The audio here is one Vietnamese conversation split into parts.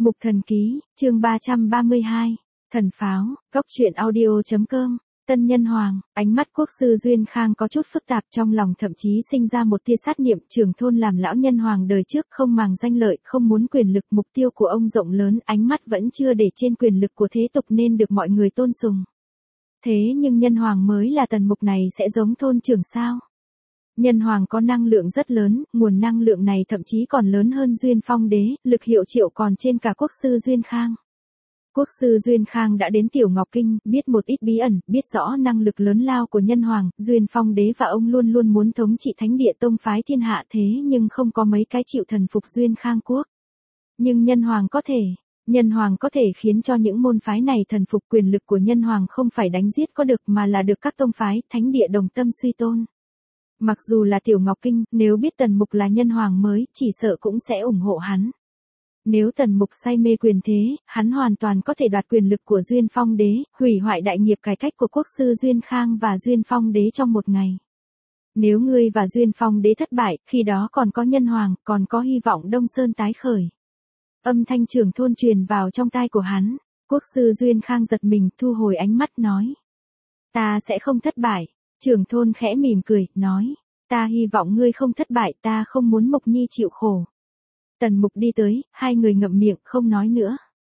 Mục Thần Ký, chương 332, Thần Pháo, Góc truyện audio.com, Tân Nhân Hoàng, ánh mắt quốc sư Duyên Khang có chút phức tạp, trong lòng thậm chí sinh ra một tia sát niệm. Trưởng thôn làm lão nhân hoàng đời trước không màng danh lợi, không muốn quyền lực, mục tiêu của ông rộng lớn, ánh mắt vẫn chưa để trên quyền lực của thế tục nên được mọi người tôn sùng. Thế nhưng nhân hoàng mới là Tần Mục này sẽ giống thôn trưởng sao? Nhân hoàng có năng lượng rất lớn, nguồn năng lượng này thậm chí còn lớn hơn Duyên Phong Đế, lực hiệu triệu còn trên cả quốc sư Duyên Khang. Quốc sư Duyên Khang đã đến Tiểu Ngọc Kinh, biết một ít bí ẩn, biết rõ năng lực lớn lao của nhân hoàng, Duyên Phong Đế và ông luôn luôn muốn thống trị thánh địa tông phái thiên hạ, thế nhưng không có mấy cái chịu thần phục Duyên Khang quốc. Nhưng nhân hoàng có thể khiến cho những môn phái này thần phục. Quyền lực của nhân hoàng không phải đánh giết có được mà là được các tông phái, thánh địa đồng tâm suy tôn. Mặc dù là Tiểu Ngọc Kinh, nếu biết Tần Mục là nhân hoàng mới, chỉ sợ cũng sẽ ủng hộ hắn. Nếu Tần Mục say mê quyền thế, hắn hoàn toàn có thể đoạt quyền lực của Duyên Phong Đế, hủy hoại đại nghiệp cải cách của quốc sư Duyên Khang và Duyên Phong Đế trong một ngày. Nếu ngươi và Duyên Phong Đế thất bại, khi đó còn có nhân hoàng, còn có hy vọng Đông Sơn tái khởi. Âm thanh trưởng thôn truyền vào trong tai của hắn. Quốc sư Duyên Khang giật mình, thu hồi ánh mắt nói: Ta sẽ không thất bại. Trưởng thôn khẽ mỉm cười, nói: Ta hy vọng ngươi không thất bại, ta không muốn Mộc Nhi chịu khổ. Tần Mục đi tới, hai người ngậm miệng, không nói nữa.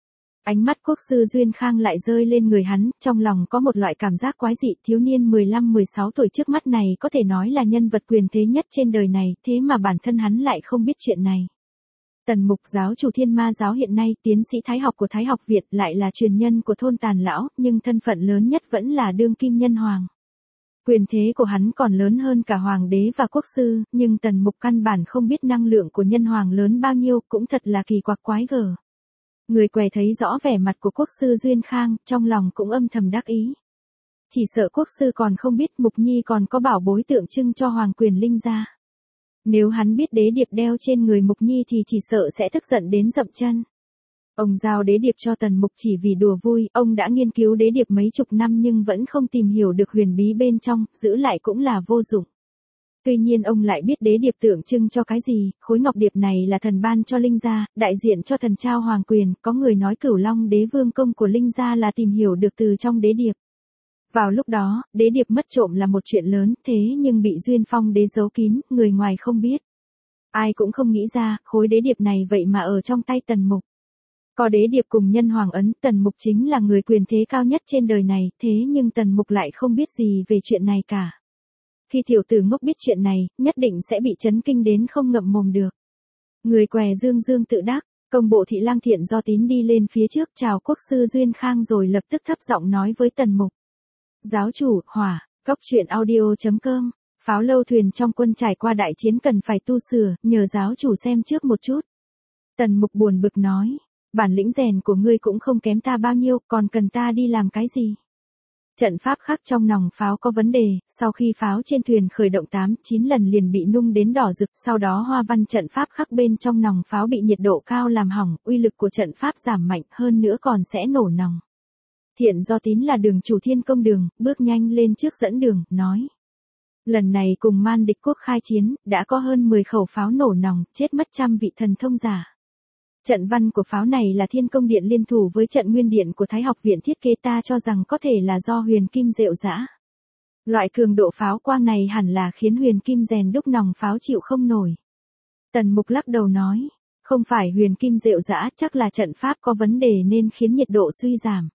Ánh mắt quốc sư Duyên Khang lại rơi lên người hắn, trong lòng có một loại cảm giác quái dị. Thiếu niên 15-16 tuổi trước mắt này có thể nói là nhân vật quyền thế nhất trên đời này, thế mà bản thân hắn lại không biết chuyện này. Tần Mục, giáo chủ Thiên Ma giáo hiện nay, tiến sĩ thái học của Thái học viện, lại là truyền nhân của thôn Tàn lão, nhưng thân phận lớn nhất vẫn là đương kim nhân hoàng. Quyền thế của hắn còn lớn hơn cả hoàng đế và quốc sư, nhưng Tần Mục căn bản không biết năng lượng của nhân hoàng lớn bao nhiêu, cũng thật là kỳ quặc quái gở. Người què thấy rõ vẻ mặt của quốc sư Duyên Khang, trong lòng cũng âm thầm đắc ý. Chỉ sợ quốc sư còn không biết Mục Nhi còn có bảo bối tượng trưng cho hoàng quyền linh gia. Nếu hắn biết đế điệp đeo trên người Mục Nhi thì chỉ sợ sẽ tức giận đến dậm chân. Ông giao đế điệp cho Tần Mục chỉ vì đùa vui, ông đã nghiên cứu đế điệp mấy chục năm nhưng vẫn không tìm hiểu được huyền bí bên trong, giữ lại cũng là vô dụng. Tuy nhiên ông lại biết đế điệp tượng trưng cho cái gì, khối ngọc điệp này là thần ban cho linh gia, đại diện cho thần trao hoàng quyền, có người nói Cửu Long đế vương công của linh gia là tìm hiểu được từ trong đế điệp. Vào lúc đó, đế điệp mất trộm là một chuyện lớn, thế nhưng bị Duyên Phong Đế giấu kín, người ngoài không biết. Ai cũng không nghĩ ra, khối đế điệp này vậy mà ở trong tay Tần Mục. Có đế điệp cùng nhân hoàng ấn, Tần Mục chính là người quyền thế cao nhất trên đời này, thế nhưng Tần Mục lại không biết gì về chuyện này cả. Khi tiểu tử ngốc biết chuyện này, nhất định sẽ bị chấn kinh đến không ngậm mồm được. Người què dương tự đắc, công bộ Thị Lang Thiện Do Tín đi lên phía trước chào quốc sư Duyên Khang rồi lập tức thấp giọng nói với Tần Mục: Giáo chủ, hỏa, góc truyện audio.com, pháo lâu thuyền trong quân trải qua đại chiến cần phải tu sửa, nhờ giáo chủ xem trước một chút. Tần Mục buồn bực nói: Bản lĩnh rèn của ngươi cũng không kém ta bao nhiêu, còn cần ta đi làm cái gì? Trận pháp khắc trong nòng pháo có vấn đề, sau khi pháo trên thuyền khởi động 8-9 lần liền bị nung đến đỏ rực, sau đó hoa văn trận pháp khắc bên trong nòng pháo bị nhiệt độ cao làm hỏng, uy lực của trận pháp giảm mạnh, hơn nữa còn sẽ nổ nòng. Thiện Do Tín là đường chủ Thiên Công Đường, bước nhanh lên trước dẫn đường, nói: Lần này cùng Man Địch quốc khai chiến, đã có hơn 10 khẩu pháo nổ nòng, chết mất trăm vị thần thông giả. Trận văn của pháo này là Thiên Công Điện liên thủ với trận Nguyên Điện của Thái học viện thiết kế, ta cho rằng có thể là do huyền kim rệu rã. Loại cường độ pháo quang này hẳn là khiến huyền kim rèn đúc nòng pháo chịu không nổi. Tần Mục lắc đầu nói: Không phải huyền kim rệu rã, chắc là trận pháp có vấn đề nên khiến nhiệt độ suy giảm.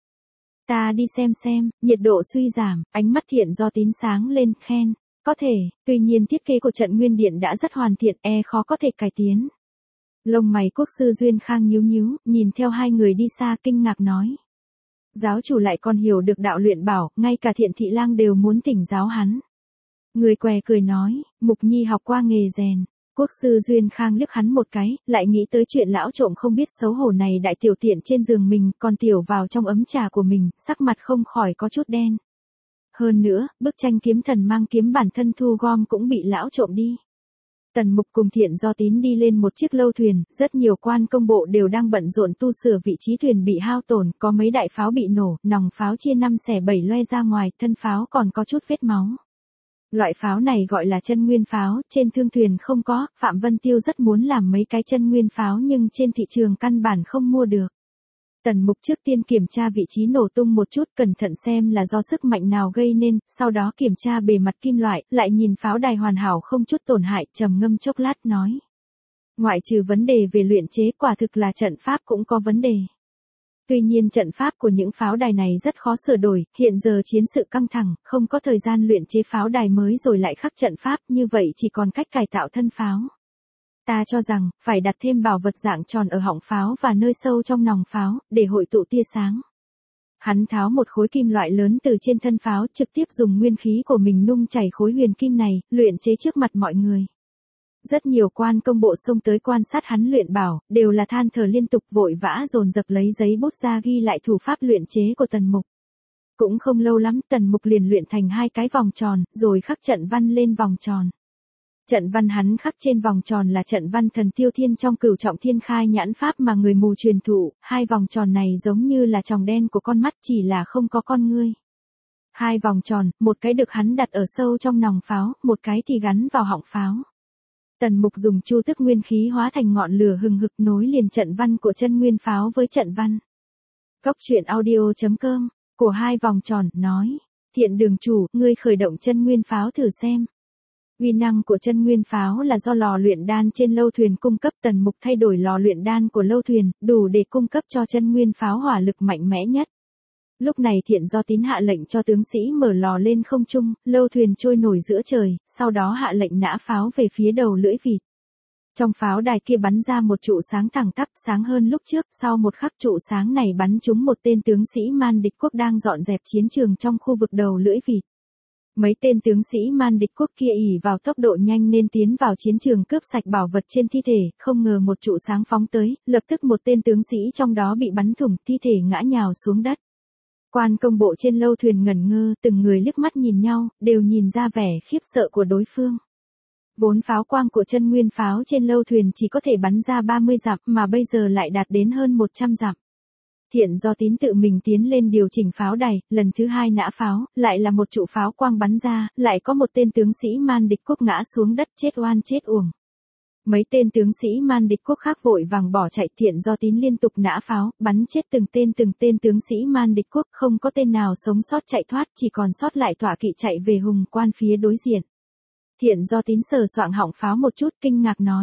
Ta đi xem, nhiệt độ suy giảm, ánh mắt Thiện Do Tín sáng lên, khen: Có thể, tuy nhiên thiết kế của trận Nguyên Điện đã rất hoàn thiện, khó có thể cải tiến. Lông mày quốc sư Duyên Khang nhíu, nhìn theo hai người đi xa kinh ngạc nói: Giáo chủ lại còn hiểu được đạo luyện bảo, ngay cả Thiện Thị Lang đều muốn thỉnh giáo hắn. Người què cười nói: Mục Nhi học qua nghề rèn. Quốc sư Duyên Khang liếc hắn một cái, lại nghĩ tới chuyện lão trộm không biết xấu hổ này đại tiểu tiện trên giường mình, còn tiểu vào trong ấm trà của mình, sắc mặt không khỏi có chút đen. Hơn nữa, bức tranh kiếm thần mang kiếm bản thân thu gom cũng bị lão trộm đi. Tần Mục cùng Thiện Do Tín đi lên một chiếc lâu thuyền, rất nhiều quan công bộ đều đang bận rộn tu sửa vị trí thuyền bị hao tổn, có mấy đại pháo bị nổ, nòng pháo chia 5 xẻ 7 loe ra ngoài, thân pháo còn có chút vết máu. Loại pháo này gọi là chân nguyên pháo, trên thương thuyền không có, Phạm Vân Tiêu rất muốn làm mấy cái chân nguyên pháo nhưng trên thị trường căn bản không mua được. Tần Mục trước tiên kiểm tra vị trí nổ tung một chút, cẩn thận xem là do sức mạnh nào gây nên, sau đó kiểm tra bề mặt kim loại, lại nhìn pháo đài hoàn hảo không chút tổn hại, trầm ngâm chốc lát nói. Ngoại trừ vấn đề về luyện chế, quả thực là trận pháp cũng có vấn đề. Tuy nhiên trận pháp của những pháo đài này rất khó sửa đổi, hiện giờ chiến sự căng thẳng, không có thời gian luyện chế pháo đài mới rồi lại khắc trận pháp, như vậy chỉ còn cách cải tạo thân pháo. Ta cho rằng, phải đặt thêm bảo vật dạng tròn ở họng pháo và nơi sâu trong nòng pháo, để hội tụ tia sáng. Hắn tháo một khối kim loại lớn từ trên thân pháo, trực tiếp dùng nguyên khí của mình nung chảy khối huyền kim này, luyện chế trước mặt mọi người. Rất nhiều quan công bộ xông tới quan sát hắn luyện bảo, đều là than thở liên tục, vội vã dồn dập lấy giấy bút ra ghi lại thủ pháp luyện chế của Tần Mục. Cũng không lâu lắm, Tần Mục liền luyện thành 2 cái vòng tròn, rồi khắc trận văn lên vòng tròn. Trận văn hắn khắc trên vòng tròn là trận văn thần Tiêu Thiên trong Cửu Trọng Thiên Khai Nhãn Pháp mà người mù truyền thụ, 2 vòng tròn này giống như là tròng đen của con mắt, chỉ là không có con ngươi. 2 vòng tròn, một cái được hắn đặt ở sâu trong nòng pháo, một cái thì gắn vào họng pháo. Tần Mục dùng chu tức nguyên khí hóa thành ngọn lửa hừng hực nối liền trận văn của chân nguyên pháo với trận văn. Cốc truyện audio.com, của 2 vòng tròn, nói. Thiện đường chủ, ngươi khởi động chân nguyên pháo thử xem. Uy năng của chân nguyên pháo là do lò luyện đan trên lâu thuyền cung cấp. Tần Mục thay đổi lò luyện đan của lâu thuyền, đủ để cung cấp cho chân nguyên pháo hỏa lực mạnh mẽ nhất. Lúc này Thiện Do Tín hạ lệnh cho tướng sĩ mở lò lên không trung, lâu thuyền trôi nổi giữa trời, sau đó hạ lệnh nã pháo về phía đầu lưỡi vịt. Trong pháo đài kia bắn ra một trụ sáng thẳng tắp, sáng hơn lúc trước, sau một khắc trụ sáng này bắn trúng một tên tướng sĩ Man địch quốc đang dọn dẹp chiến trường trong khu vực đầu lưỡi vịt. Mấy tên tướng sĩ Man địch quốc kia ỷ vào tốc độ nhanh nên tiến vào chiến trường cướp sạch bảo vật trên thi thể, không ngờ một trụ sáng phóng tới, lập tức một tên tướng sĩ trong đó bị bắn thủng, thi thể ngã nhào xuống đất. Quan công bộ trên lâu thuyền ngẩn ngơ, từng người liếc mắt nhìn nhau, đều nhìn ra vẻ khiếp sợ của đối phương. Vốn pháo quang của chân nguyên pháo trên lâu thuyền chỉ có thể bắn ra 30 dặm, mà bây giờ lại đạt đến hơn 100 dặm. Thiện Do Tín tự mình tiến lên điều chỉnh pháo đài, lần thứ 2 nã pháo, lại là một trụ pháo quang bắn ra, lại có một tên tướng sĩ Man địch quốc ngã xuống đất, chết oan chết uổng. Mấy tên tướng sĩ Man địch quốc khác vội vàng bỏ chạy. Thiện Do Tín liên tục nã pháo, bắn chết từng tên tướng sĩ Man địch quốc, không có tên nào sống sót chạy thoát, chỉ còn sót lại tọa kỵ chạy về Hùng Quan phía đối diện. Thiện Do Tín sờ soạng họng pháo một chút, kinh ngạc nói.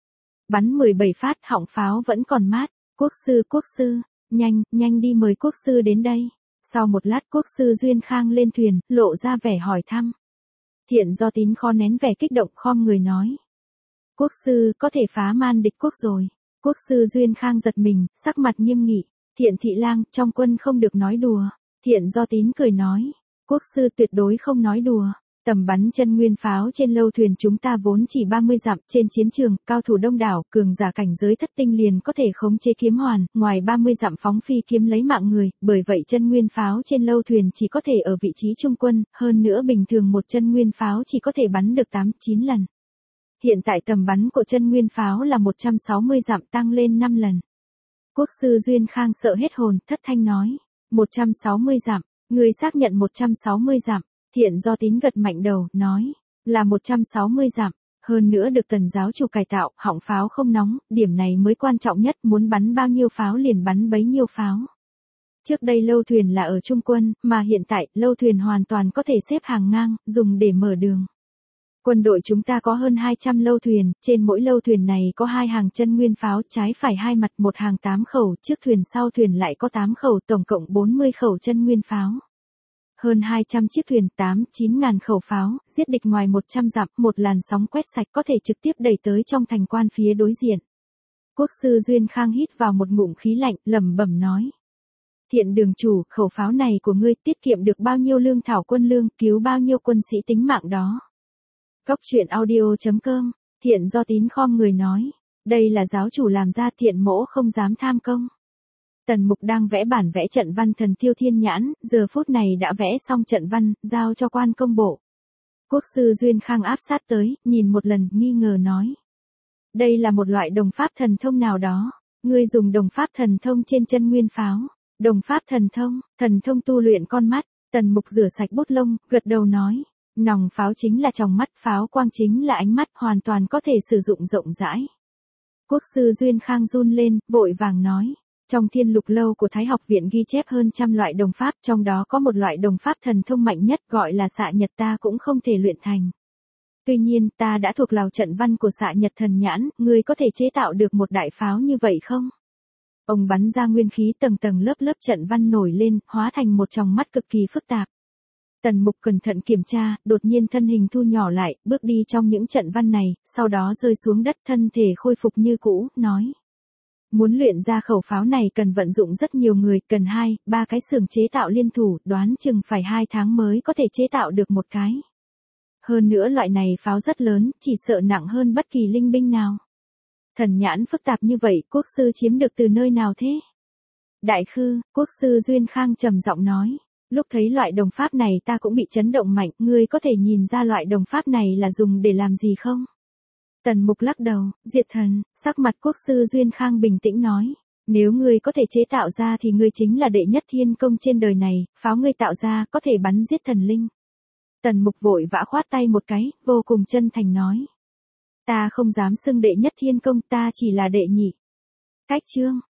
Bắn 17 phát, họng pháo vẫn còn mát. Quốc sư, nhanh đi mời quốc sư đến đây. Sau một lát quốc sư Duyên Khang lên thuyền, lộ ra vẻ hỏi thăm. Thiện Do Tín khó nén vẻ kích động, khom người nói. Quốc sư, có thể phá Man địch quốc rồi. Quốc sư Duyên Khang giật mình, sắc mặt nghiêm nghị. Thiện thị lang, trong quân không được nói đùa. Thiện Do Tín cười nói. Quốc sư tuyệt đối không nói đùa. Tầm bắn chân nguyên pháo trên lâu thuyền chúng ta vốn chỉ 30 dặm, trên chiến trường, cao thủ đông đảo, cường giả cảnh giới thất tinh liền có thể khống chế kiếm hoàn, ngoài 30 dặm phóng phi kiếm lấy mạng người, bởi vậy chân nguyên pháo trên lâu thuyền chỉ có thể ở vị trí trung quân, hơn nữa bình thường một chân nguyên pháo chỉ có thể bắn được 8-9 lần. Hiện tại tầm bắn của chân nguyên pháo là 160 dặm, tăng lên 5 lần. Quốc sư Duyên Khang sợ hết hồn, thất thanh nói. 160 dặm, người xác nhận 160 dặm. Thiện Do Tín gật mạnh đầu, nói. Là 160 dặm. Hơn nữa được Tần giáo chủ cải tạo, họng pháo không nóng, điểm này mới quan trọng nhất, muốn bắn bao nhiêu pháo liền bắn bấy nhiêu pháo. Trước đây lâu thuyền là ở trung quân, mà hiện tại, lâu thuyền hoàn toàn có thể xếp hàng ngang, dùng để mở đường. Quân đội chúng ta có hơn 200 lâu thuyền, trên mỗi lâu thuyền này có 2 hàng chân nguyên pháo, trái phải 2 mặt, một hàng 8 khẩu, trước thuyền sau thuyền lại có 8 khẩu, tổng cộng 40 khẩu chân nguyên pháo. Hơn 200 chiếc thuyền, 8-9 ngàn khẩu pháo, giết địch ngoài 100 dặm, một làn sóng quét sạch có thể trực tiếp đẩy tới trong thành quan phía đối diện. Quốc sư Duyên Khang hít vào một ngụm khí lạnh, lẩm bẩm nói. Thiện đường chủ, khẩu pháo này của ngươi tiết kiệm được bao nhiêu lương thảo quân lương, cứu bao nhiêu quân sĩ tính mạng đó. Cốc truyện audio.com, Thiện Do Tín khom người nói. Đây là giáo chủ làm ra, Thiện mỗ không dám tham công. Tần Mục đang vẽ bản vẽ trận văn thần Tiêu Thiên Nhãn, giờ phút này đã vẽ xong trận văn, giao cho quan công bộ. Quốc sư Duyên Khang áp sát tới, nhìn một lần, nghi ngờ nói. Đây là một loại đồng pháp thần thông nào đó. Ngươi dùng đồng pháp thần thông trên chân nguyên pháo. Đồng pháp thần thông tu luyện con mắt. Tần Mục rửa sạch bút lông, gật đầu nói. Nòng pháo chính là tròng mắt, pháo quang chính là ánh mắt, hoàn toàn có thể sử dụng rộng rãi. Quốc sư Duyên Khang run lên, vội vàng nói. Trong Thiên Lục Lâu của Thái học viện ghi chép hơn trăm loại đồng pháp, trong đó có một loại đồng pháp thần thông mạnh nhất gọi là xạ nhật, ta cũng không thể luyện thành. Tuy nhiên, ta đã thuộc lào trận văn của xạ nhật thần nhãn, ngươi có thể chế tạo được một đại pháo như vậy không? Ông bắn ra nguyên khí tầng tầng lớp lớp trận văn nổi lên, hóa thành một tròng mắt cực kỳ phức tạp. Tần Mục cẩn thận kiểm tra, đột nhiên thân hình thu nhỏ lại, bước đi trong những trận văn này, sau đó rơi xuống đất, thân thể khôi phục như cũ, nói. Muốn luyện ra khẩu pháo này cần vận dụng rất nhiều người, cần 2-3 cái xưởng chế tạo liên thủ, đoán chừng phải 2 tháng mới có thể chế tạo được một cái. Hơn nữa loại này pháo rất lớn, chỉ sợ nặng hơn bất kỳ linh binh nào. Thần nhãn phức tạp như vậy, quốc sư chiếm được từ nơi nào thế? Đại khư, quốc sư Duyên Khang trầm giọng nói. Lúc thấy loại đồng pháp này ta cũng bị chấn động mạnh, ngươi có thể nhìn ra loại đồng pháp này là dùng để làm gì không? Tần Mục lắc đầu, Diệt Thần, sắc mặt quốc sư Duyên Khang bình tĩnh nói. Nếu ngươi có thể chế tạo ra thì ngươi chính là đệ nhất thiên công trên đời này, pháo ngươi tạo ra có thể bắn giết thần linh. Tần Mục vội vã khoát tay một cái, vô cùng chân thành nói. Ta không dám xưng đệ nhất thiên công, ta chỉ là đệ nhị. Cách chương.